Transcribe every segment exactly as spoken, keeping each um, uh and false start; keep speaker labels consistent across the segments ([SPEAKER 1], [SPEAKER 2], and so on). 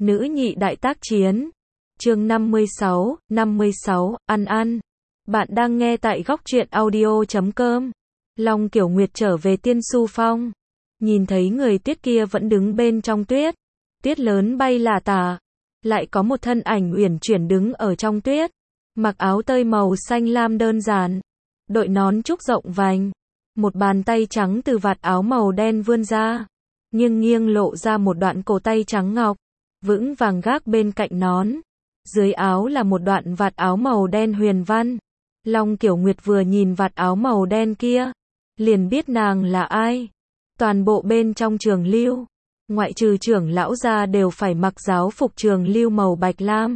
[SPEAKER 1] Nữ nhị đại tác chiến. Chương năm mươi sáu, năm mươi sáu, ăn ăn. Bạn đang nghe tại góc truyện audio chấm com. Long Kiểu Nguyệt trở về Tiên Su Phong. Nhìn thấy người tuyết kia vẫn đứng bên trong tuyết. Tuyết lớn bay lả tả. Lại có một thân ảnh uyển chuyển đứng ở trong tuyết. Mặc áo tơi màu xanh lam đơn giản. Đội nón trúc rộng vành. Một bàn tay trắng từ vạt áo màu đen vươn ra. Nghiêng nghiêng lộ ra một đoạn cổ tay trắng ngọc. Vững vàng gác bên cạnh nón. Dưới áo là một đoạn vạt áo màu đen huyền văn. Long Kiểu Nguyệt vừa nhìn vạt áo màu đen kia, liền biết nàng là ai. Toàn bộ bên trong trường lưu, ngoại trừ trưởng lão ra đều phải mặc giáo phục trường lưu màu bạch lam.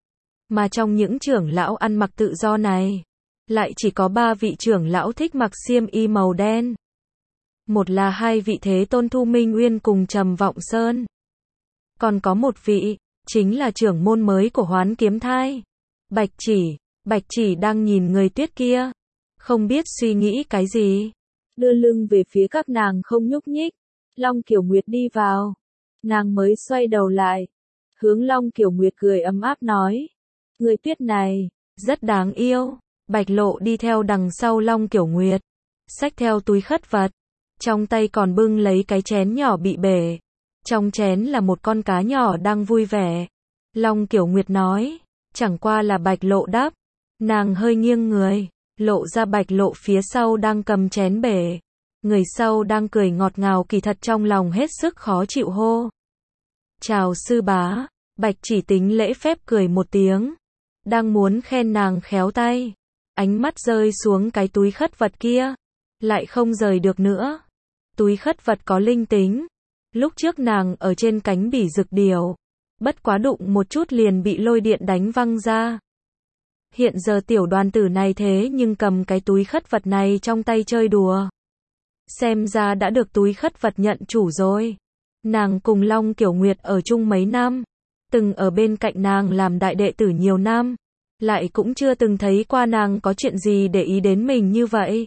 [SPEAKER 1] Mà trong những trưởng lão ăn mặc tự do này, lại chỉ có ba vị trưởng lão thích mặc xiêm y màu đen. Một là hai vị Thế Tôn Thu Minh Uyên cùng Trầm Vọng Sơn. Còn có một vị, chính là trưởng môn mới của Hoán Kiếm Thai. Bạch Chỉ. Bạch Chỉ đang nhìn người tuyết kia, không biết suy nghĩ cái gì. Đưa lưng về phía các nàng không nhúc nhích. Long Kiểu Nguyệt đi vào. Nàng mới xoay đầu lại. Hướng Long Kiểu Nguyệt cười ấm áp nói. Người tuyết này, rất đáng yêu. Bạch Lộ đi theo đằng sau Long Kiểu Nguyệt. Xách theo túi khất vật. Trong tay còn bưng lấy cái chén nhỏ bị bể. Trong chén là một con cá nhỏ đang vui vẻ. Long Kiểu Nguyệt nói. Chẳng qua là Bạch Lộ đáp. Nàng hơi nghiêng người. Lộ ra Bạch Lộ phía sau đang cầm chén bể. Người sau đang cười ngọt ngào, kỳ thật trong lòng hết sức khó chịu hô. Chào sư bá. Bạch Chỉ tính lễ phép cười một tiếng. Đang muốn khen nàng khéo tay. Ánh mắt rơi xuống cái túi khất vật kia. Lại không rời được nữa. Túi khất vật có linh tính. Lúc trước nàng ở trên cánh bỉ rực điểu. Bất quá đụng một chút liền bị lôi điện đánh văng ra. Hiện giờ tiểu đoàn tử này thế nhưng cầm cái túi khất vật này trong tay chơi đùa. Xem ra đã được túi khất vật nhận chủ rồi. Nàng cùng Long Kiểu Nguyệt ở chung mấy năm. Từng ở bên cạnh nàng làm đại đệ tử nhiều năm. Lại cũng chưa từng thấy qua nàng có chuyện gì để ý đến mình như vậy.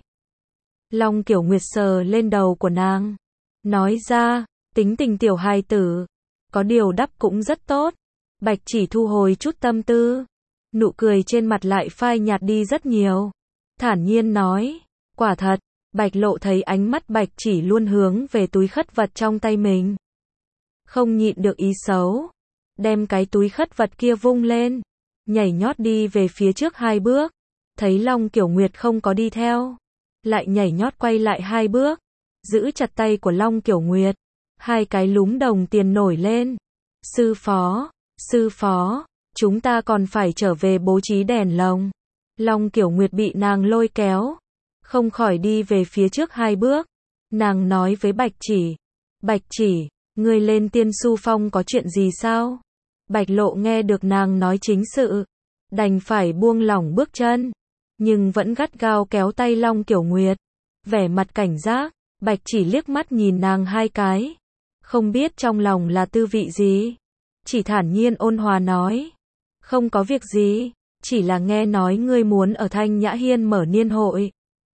[SPEAKER 1] Long Kiểu Nguyệt sờ lên đầu của nàng. Nói ra, tính tình tiểu hài tử. Có điều đắp cũng rất tốt. Bạch Chỉ thu hồi chút tâm tư. Nụ cười trên mặt lại phai nhạt đi rất nhiều. Thản nhiên nói. Quả thật. Bạch Lộ thấy ánh mắt Bạch Chỉ luôn hướng về túi khất vật trong tay mình. Không nhịn được ý xấu. Đem cái túi khất vật kia vung lên. Nhảy nhót đi về phía trước hai bước. Thấy Long Kiểu Nguyệt không có đi theo. Lại nhảy nhót quay lại hai bước. Giữ chặt tay của Long Kiểu Nguyệt. Hai cái lúm đồng tiền nổi lên. Sư phó. Sư phó. Chúng ta còn phải trở về bố trí đèn lồng. Long Kiểu Nguyệt bị nàng lôi kéo. Không khỏi đi về phía trước hai bước. Nàng nói với Bạch Chỉ. Bạch Chỉ, ngươi lên Tiên Su Phong có chuyện gì sao? Bạch Lộ nghe được nàng nói chính sự. Đành phải buông lỏng bước chân. Nhưng vẫn gắt gao kéo tay Long Kiểu Nguyệt. Vẻ mặt cảnh giác. Bạch Chỉ liếc mắt nhìn nàng hai cái. Không biết trong lòng là tư vị gì. Chỉ thản nhiên ôn hòa nói. Không có việc gì. Chỉ là nghe nói ngươi muốn ở Thanh Nhã Hiên mở niên hội.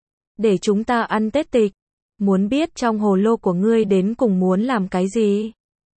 [SPEAKER 1] Để chúng ta ăn Tết tịch. Muốn biết trong hồ lô của ngươi đến cùng muốn làm cái gì.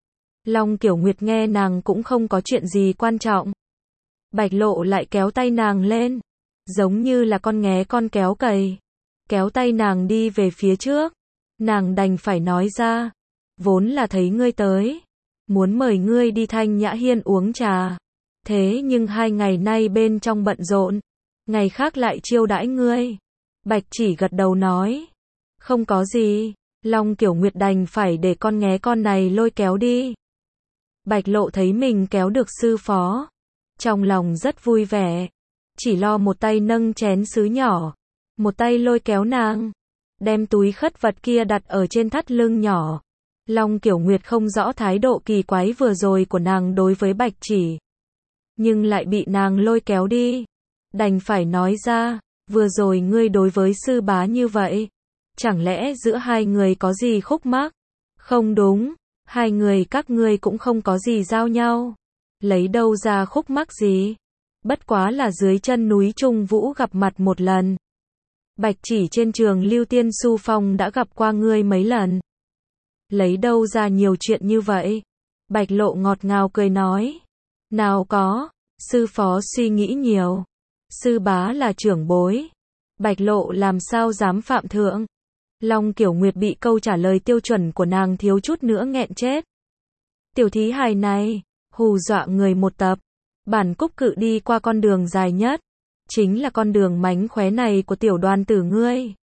[SPEAKER 1] Long Kiểu Nguyệt nghe nàng cũng không có chuyện gì quan trọng. Bạch Lộ lại kéo tay nàng lên. Giống như là con nghé con kéo cày. Kéo tay nàng đi về phía trước. Nàng đành phải nói ra. Vốn là thấy ngươi tới. Muốn mời ngươi đi Thanh Nhã Hiên uống trà. Thế nhưng hai ngày nay bên trong bận rộn. Ngày khác lại chiêu đãi ngươi. Bạch Chỉ gật đầu nói. Không có gì. Long Kiểu Nguyệt đành phải để con nghé con này lôi kéo đi. Bạch Lộ thấy mình kéo được sư phó. Trong lòng rất vui vẻ. Chỉ lo một tay nâng chén sứ nhỏ. Một tay lôi kéo nàng. Đem túi khất vật kia đặt ở trên thắt lưng nhỏ. Long Kiểu Nguyệt không rõ thái độ kỳ quái vừa rồi của nàng đối với Bạch Chỉ. Nhưng lại bị nàng lôi kéo đi. Đành phải nói ra. Vừa rồi ngươi đối với sư bá như vậy. Chẳng lẽ giữa hai người có gì khúc mắc? Không đúng. Hai người các ngươi cũng không có gì giao nhau. Lấy đâu ra khúc mắc gì? Bất quá là dưới chân núi Trung Vũ gặp mặt một lần. Bạch Chỉ trên trường Lưu Tiên Su Phong đã gặp qua ngươi mấy lần. Lấy đâu ra nhiều chuyện như vậy? Bạch Lộ ngọt ngào cười nói. Nào có, sư phó suy nghĩ nhiều. Sư bá là trưởng bối. Bạch Lộ làm sao dám phạm thượng. Long Kiểu Nguyệt bị câu trả lời tiêu chuẩn của nàng thiếu chút nữa nghẹn chết. Tiểu thí hài này, hù dọa người một tập. Bản Cúc Cự đi qua con đường dài nhất. Chính là con đường mánh khóe này của tiểu đoàn tử ngươi.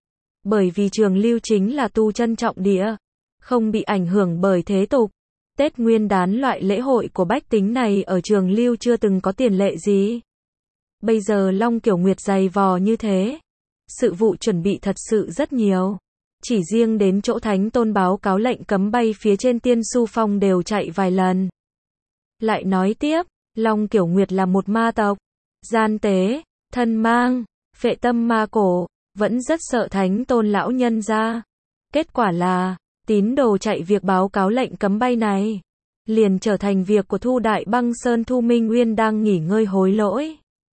[SPEAKER 1] Bởi vì Trường Lưu chính là tu chân trọng địa. Không bị ảnh hưởng bởi thế tục. Tết Nguyên Đán loại lễ hội của bách tính này ở Trường Lưu chưa từng có tiền lệ gì. Bây giờ Long Kiểu Nguyệt dày vò như thế. Sự vụ chuẩn bị thật sự rất nhiều. Chỉ riêng đến chỗ Thánh Tôn báo cáo lệnh cấm bay phía trên Tiên Su Phong đều chạy vài lần. Lại nói tiếp, Long Kiểu Nguyệt là một ma tộc. Gian tế, thân mang, phệ tâm ma cổ, vẫn rất sợ Thánh Tôn lão nhân ra. Kết quả là, tín đồ chạy việc báo cáo lệnh cấm bay này. Liền trở thành việc của Thu Đại Băng Sơn. Thu Minh Nguyên đang nghỉ ngơi hối lỗi.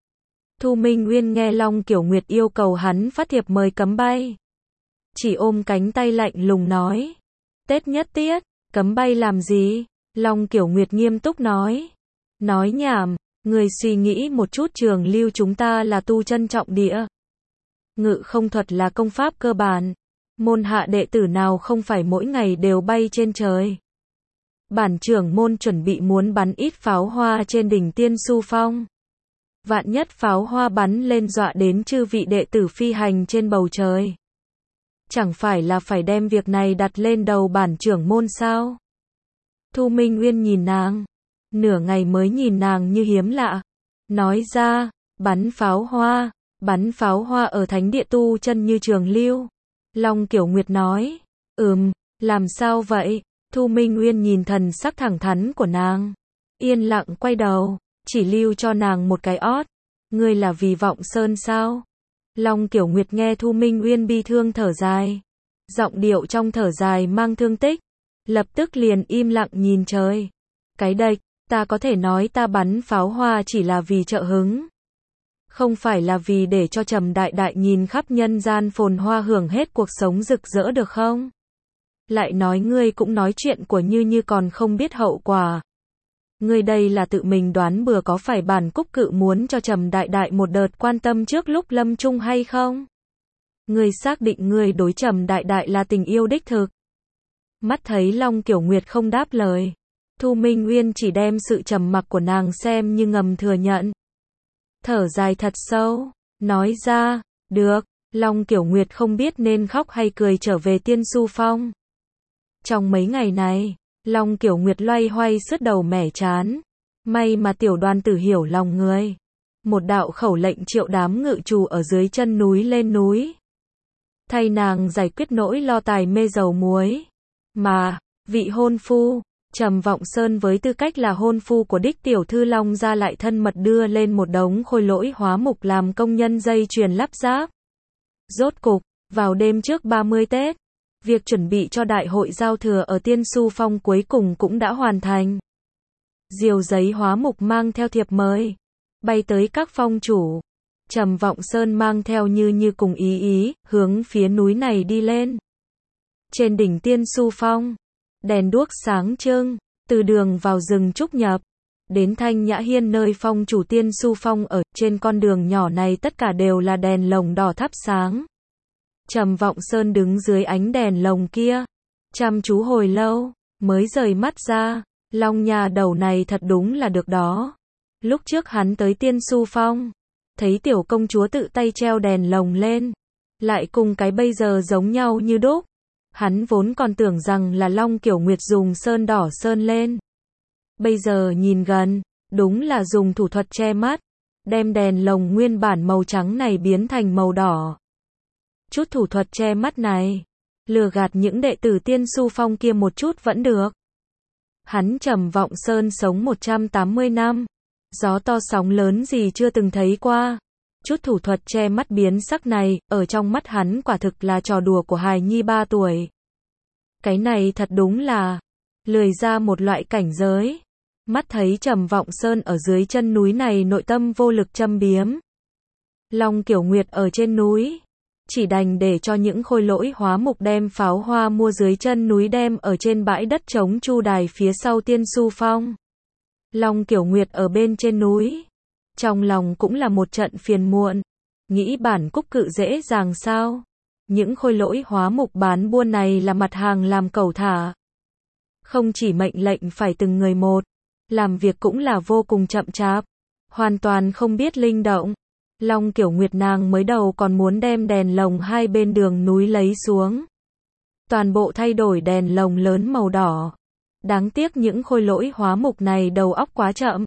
[SPEAKER 1] Thu Minh Nguyên nghe Long Kiểu Nguyệt yêu cầu hắn phát thiệp mời cấm bay. Chỉ ôm cánh tay lạnh lùng nói. Tết nhất tiết, cấm bay làm gì? Long Kiểu Nguyệt nghiêm túc nói. Nói nhảm, người suy nghĩ một chút, Trường Lưu chúng ta là tu chân trọng địa. Ngự không thuật là công pháp cơ bản. Môn hạ đệ tử nào không phải mỗi ngày đều bay trên trời. Bản trưởng môn chuẩn bị muốn bắn ít pháo hoa trên đỉnh Tiên Su Phong. Vạn nhất pháo hoa bắn lên dọa đến chư vị đệ tử phi hành trên bầu trời. Chẳng phải là phải đem việc này đặt lên đầu bản trưởng môn sao? Thu Minh Nguyên nhìn nàng. Nửa ngày mới nhìn nàng như hiếm lạ. Nói ra, bắn pháo hoa. Bắn pháo hoa ở thánh địa tu chân như Trường Lưu. Long Kiểu Nguyệt nói. Ừm, làm sao vậy? Thu Minh Nguyên nhìn thần sắc thẳng thắn của nàng. Yên lặng quay đầu. Chỉ lưu cho nàng một cái ót. Ngươi là vì Vọng Sơn sao? Long Kiểu Nguyệt nghe Thu Minh Nguyên bi thương thở dài. Giọng điệu trong thở dài mang thương tích. Lập tức liền im lặng nhìn trời. Cái đệch, ta có thể nói ta bắn pháo hoa chỉ là vì trợ hứng. Không phải là vì để cho Trầm Đại Đại nhìn khắp nhân gian phồn hoa hưởng hết cuộc sống rực rỡ được không? Lại nói ngươi cũng nói chuyện của Như Như còn không biết hậu quả. Ngươi đây là tự mình đoán bừa, có phải bản Cúc Cự muốn cho Trầm Đại Đại một đợt quan tâm trước lúc lâm chung hay không? Ngươi xác định ngươi đối Trầm Đại Đại là tình yêu đích thực? Mắt thấy Long Kiểu Nguyệt không đáp lời. Thu Minh Nguyên chỉ đem sự trầm mặc của nàng xem như ngầm thừa nhận. Thở dài thật sâu, nói ra, được. Long Kiểu Nguyệt không biết nên khóc hay cười trở về Tiên Su Phong. Trong mấy ngày này, Long Kiểu Nguyệt loay hoay sứt đầu mẻ chán. May mà tiểu đoàn tử hiểu lòng người. Một đạo khẩu lệnh triệu đám ngự trù ở dưới chân núi lên núi. Thay nàng giải quyết nỗi lo tài mê dầu muối. Mà, vị hôn phu, Trầm Vọng Sơn với tư cách là hôn phu của đích tiểu thư Long gia lại thân mật đưa lên một đống khôi lỗi hóa mục làm công nhân dây chuyền lắp ráp. Rốt cục, vào đêm trước ba mươi Tết, việc chuẩn bị cho đại hội giao thừa ở Tiên Su Phong cuối cùng cũng đã hoàn thành. Diều giấy hóa mục mang theo thiệp mời, bay tới các phong chủ. Trầm Vọng Sơn mang theo Như Như cùng Ý Ý, hướng phía núi này đi lên. Trên đỉnh Tiên Su Phong, đèn đuốc sáng trưng, từ đường vào rừng trúc nhập, đến Thanh Nhã Hiên nơi phong chủ Tiên Su Phong ở, trên con đường nhỏ này tất cả đều là đèn lồng đỏ thắp sáng. Trầm Vọng Sơn đứng dưới ánh đèn lồng kia, chăm chú hồi lâu, mới rời mắt ra, Long nhà đầu này thật đúng là được đó. Lúc trước hắn tới Tiên Su Phong, thấy tiểu công chúa tự tay treo đèn lồng lên, lại cùng cái bây giờ giống nhau như đúc. Hắn vốn còn tưởng rằng là Long Kiểu Nguyệt dùng sơn đỏ sơn lên. Bây giờ nhìn gần, đúng là dùng thủ thuật che mắt, đem đèn lồng nguyên bản màu trắng này biến thành màu đỏ. Chút thủ thuật che mắt này, lừa gạt những đệ tử Tiên Su Phong kia một chút vẫn được. Hắn Trầm Vọng Sơn sống một trăm tám mươi năm, gió to sóng lớn gì chưa từng thấy qua. Chút thủ thuật che mắt biến sắc này, ở trong mắt hắn quả thực là trò đùa của hài nhi ba tuổi. Cái này thật đúng là lười ra một loại cảnh giới. Mắt thấy Trầm Vọng Sơn ở dưới chân núi này nội tâm vô lực châm biếm. Long Kiểu Nguyệt ở trên núi, chỉ đành để cho những khôi lỗi hóa mục đem pháo hoa mua dưới chân núi đem ở trên bãi đất trống chu đài phía sau Tiên Su Phong. Long Kiểu Nguyệt ở bên trên núi, trong lòng cũng là một trận phiền muộn, nghĩ bản Cúc Cự dễ dàng sao? Những khôi lỗi hóa mục bán buôn này là mặt hàng làm cẩu thả. Không chỉ mệnh lệnh phải từng người một, làm việc cũng là vô cùng chậm chạp, hoàn toàn không biết linh động. Long Kiểu Nguyệt nàng mới đầu còn muốn đem đèn lồng hai bên đường núi lấy xuống. Toàn bộ thay đổi đèn lồng lớn màu đỏ. Đáng tiếc những khôi lỗi hóa mục này đầu óc quá chậm.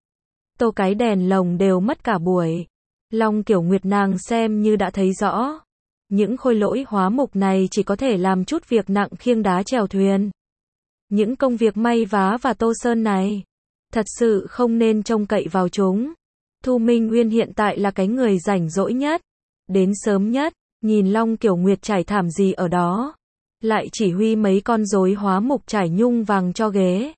[SPEAKER 1] Tô cái đèn lồng đều mất cả buổi. Long Kiểu Nguyệt nàng xem như đã thấy rõ. Những khôi lỗi hóa mục này chỉ có thể làm chút việc nặng khiêng đá chèo thuyền. Những công việc may vá và tô sơn này, thật sự không nên trông cậy vào chúng. Thu Minh Uyên hiện tại là cái người rảnh rỗi nhất, đến sớm nhất, nhìn Long Kiểu Nguyệt trải thảm gì ở đó, lại chỉ huy mấy con rối hóa mục trải nhung vàng cho ghế.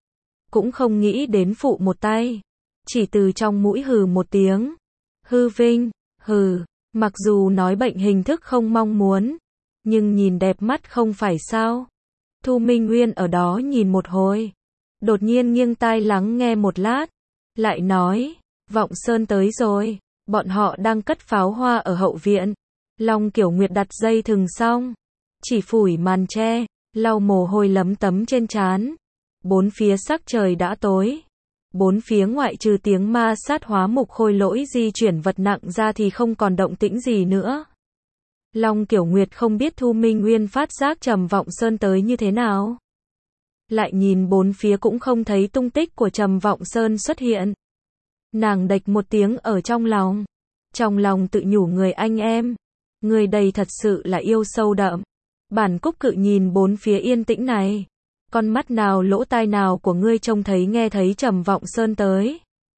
[SPEAKER 1] Cũng không nghĩ đến phụ một tay, chỉ từ trong mũi hừ một tiếng. Hư Vinh, hừ, mặc dù nói bệnh hình thức không mong muốn, nhưng nhìn đẹp mắt không phải sao. Thu Minh Uyên ở đó nhìn một hồi, đột nhiên nghiêng tai lắng nghe một lát, lại nói, Vọng Sơn tới rồi, bọn họ đang cất pháo hoa ở hậu viện. Long Kiểu Nguyệt đặt dây thừng xong, chỉ phủi màn tre, lau mồ hôi lấm tấm trên trán. Bốn phía sắc trời đã tối, bốn phía ngoại trừ tiếng ma sát hóa mục khôi lỗi di chuyển vật nặng ra thì không còn động tĩnh gì nữa. Long Kiểu Nguyệt không biết Thu Minh Uyên phát giác Trầm Vọng Sơn tới như thế nào. Lại nhìn bốn phía cũng không thấy tung tích của Trầm Vọng Sơn xuất hiện. Nàng đạch một tiếng ở trong lòng. Trong lòng tự nhủ người anh em, người đây thật sự là yêu sâu đậm. Bản Cúc Cự nhìn bốn phía yên tĩnh này. Con mắt nào lỗ tai nào của ngươi trông thấy nghe thấy Trầm Vọng Sơn tới.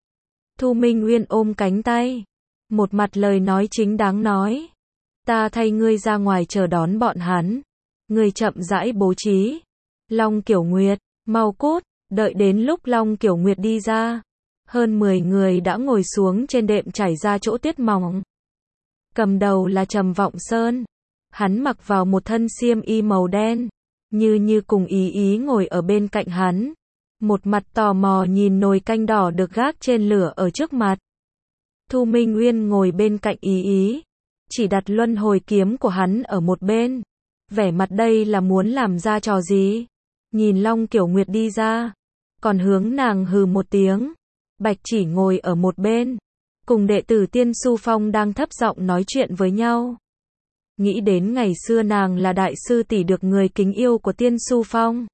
[SPEAKER 1] Thu Minh Uyên ôm cánh tay. Một mặt lời nói chính đáng nói. Ta thay ngươi ra ngoài chờ đón bọn hắn. Ngươi chậm rãi bố trí. Long Kiểu Nguyệt, mau cút, đợi đến lúc Long Kiểu Nguyệt đi ra. Hơn mười người đã ngồi xuống trên đệm trải ra chỗ tuyết mỏng. Cầm đầu là Trầm Vọng Sơn. Hắn mặc vào một thân xiêm y màu đen. Như Như cùng Ý Ý ngồi ở bên cạnh hắn. Một mặt tò mò nhìn nồi canh đỏ được gác trên lửa ở trước mặt. Thu Minh Uyên ngồi bên cạnh Ý Ý. Chỉ đặt luân hồi kiếm của hắn ở một bên. Vẻ mặt đây là muốn làm ra trò gì? Nhìn Long Kiểu Nguyệt đi ra. Còn hướng nàng hừ một tiếng. Bạch Chỉ ngồi ở một bên. Cùng đệ tử Tiên Su Phong đang thấp giọng nói chuyện với nhau. Nghĩ đến ngày xưa nàng là đại sư tỷ được người kính yêu của Tiên Su Phong.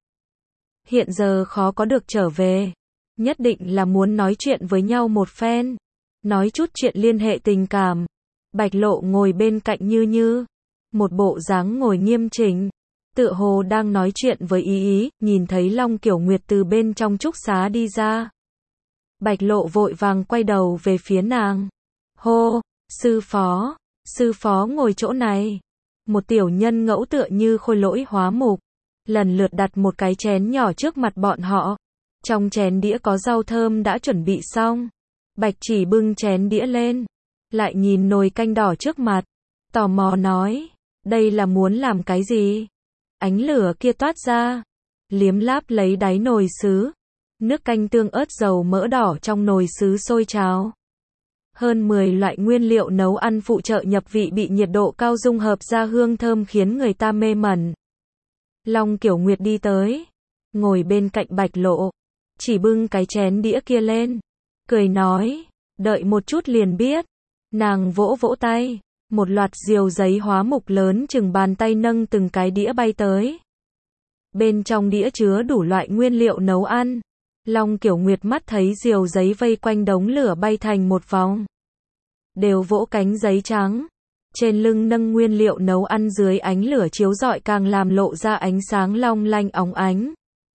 [SPEAKER 1] Hiện giờ khó có được trở về. Nhất định là muốn nói chuyện với nhau một phen. Nói chút chuyện liên hệ tình cảm. Bạch Lộ ngồi bên cạnh Như Như. Một bộ dáng ngồi nghiêm chỉnh. Tựa hồ đang nói chuyện với Ý Ý. Nhìn thấy Long Kiểu Nguyệt từ bên trong trúc xá đi ra. Bạch Lộ vội vàng quay đầu về phía nàng. Hô, sư phó. Sư phó ngồi chỗ này. Một tiểu nhân ngẫu tựa như khôi lỗi hóa mục. Lần lượt đặt một cái chén nhỏ trước mặt bọn họ. Trong chén đĩa có rau thơm đã chuẩn bị xong. Bạch Chỉ bưng chén đĩa lên. Lại nhìn nồi canh đỏ trước mặt. Tò mò nói. Đây là muốn làm cái gì? Ánh lửa kia toát ra. Liếm láp lấy đáy nồi sứ. Nước canh tương ớt dầu mỡ đỏ trong nồi sứ sôi trào. Hơn mười loại nguyên liệu nấu ăn phụ trợ nhập vị bị nhiệt độ cao dung hợp ra hương thơm khiến người ta mê mẩn. Long Kiểu Nguyệt đi tới. Ngồi bên cạnh Bạch Lộ. Chỉ bưng cái chén đĩa kia lên. Cười nói. Đợi một chút liền biết. Nàng vỗ vỗ tay. Một loạt diều giấy hóa mục lớn chừng bàn tay nâng từng cái đĩa bay tới. Bên trong đĩa chứa đủ loại nguyên liệu nấu ăn. Long Kiểu Nguyệt mắt thấy diều giấy vây quanh đống lửa bay thành một vòng. Đều vỗ cánh giấy trắng. Trên lưng nâng nguyên liệu nấu ăn dưới ánh lửa chiếu rọi càng làm lộ ra ánh sáng long lanh óng ánh.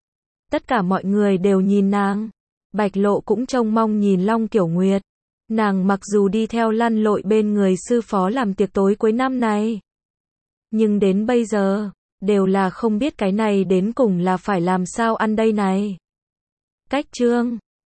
[SPEAKER 1] Tất cả mọi người đều nhìn nàng. Bạch Lộ cũng trông mong nhìn Long Kiểu Nguyệt. Nàng mặc dù đi theo lăn lội bên người sư phó làm tiệc tối cuối năm này. Nhưng đến bây giờ, đều là không biết cái này đến cùng là phải làm sao ăn đây này. Cách chương